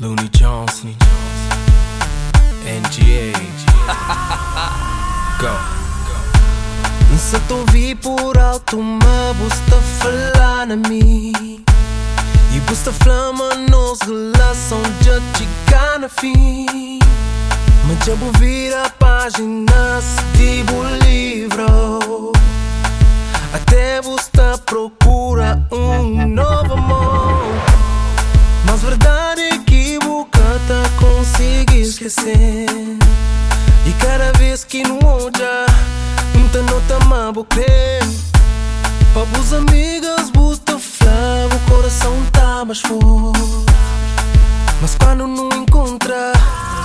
Looney Johnson, NGA, go. Se tu vi por alto, mas busta falar na mim e busta flama nos relação já chegar na fim. Mas já vou vir a página de o livro, até busta procura novo amor. Mas verdade é que tá consegui esquecer, e cada vez que não olha muita nota mas vou crer. Para os amigas busta flava, o coração tá mais forte. Mas quando não encontra,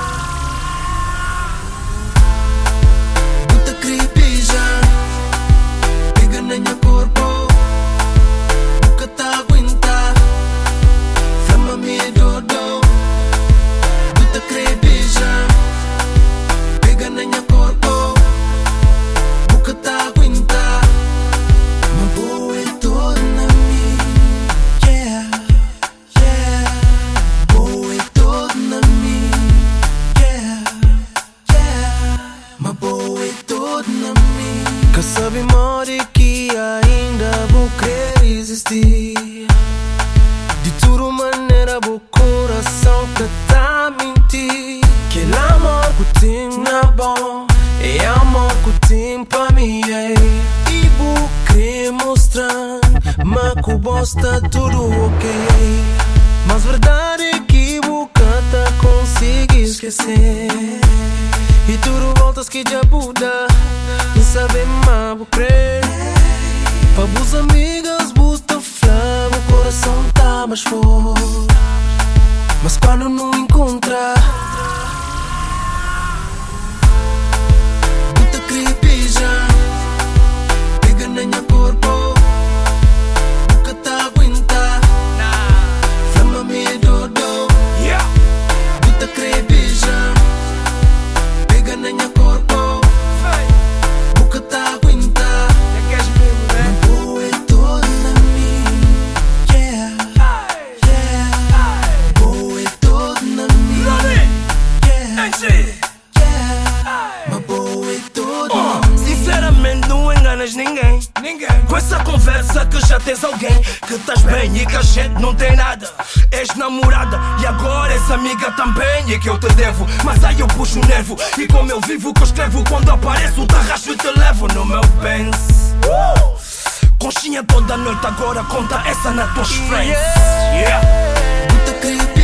buta cripija, pega na minha corpo, nunca tá aguenta, flama me dodo. Buta cripija, pega na minha corpo, nunca tá aguenta, mas boa é toda na mim. Yeah, yeah, boa é toda na mim. Yeah, yeah, mas boa é toda na mim. Que sabe more que ainda vou querer existir. De tudo maneira vou coração que tá a mentir. Que amor que tem na bom é amor que tem pra mim. E vou querer mostrar, mas que bosta tudo ok. Mas verdade é que boca tá consegui esquecer, e tudo voltas que já muda, não sabe mais vou crer. Para os amigas busta flama, o coração tá mais forte. Mas quando não encontra, buta cripija, pega na minha corpo, nunca tá aguenta, flama me dodo. Buta cripija, pega na minha corpo, nunca tá aguenta, mas boa é toda na mim. Yeah, yeah, boa é toda na mim. Yeah, mas boa é toda na mim. Sinceramente não enganas ninguém. Com essa conversa que já tens alguém, que estás bem e que a gente não tem nada. És namorada e agora és amiga também, e que eu te devo. Mas aí eu puxo o nervo, e como eu vivo que eu escrevo, quando apareço te arrasto e te levo no meu Benz. Conchinha toda noite, agora conta essa na tuas friends. Buta cripija,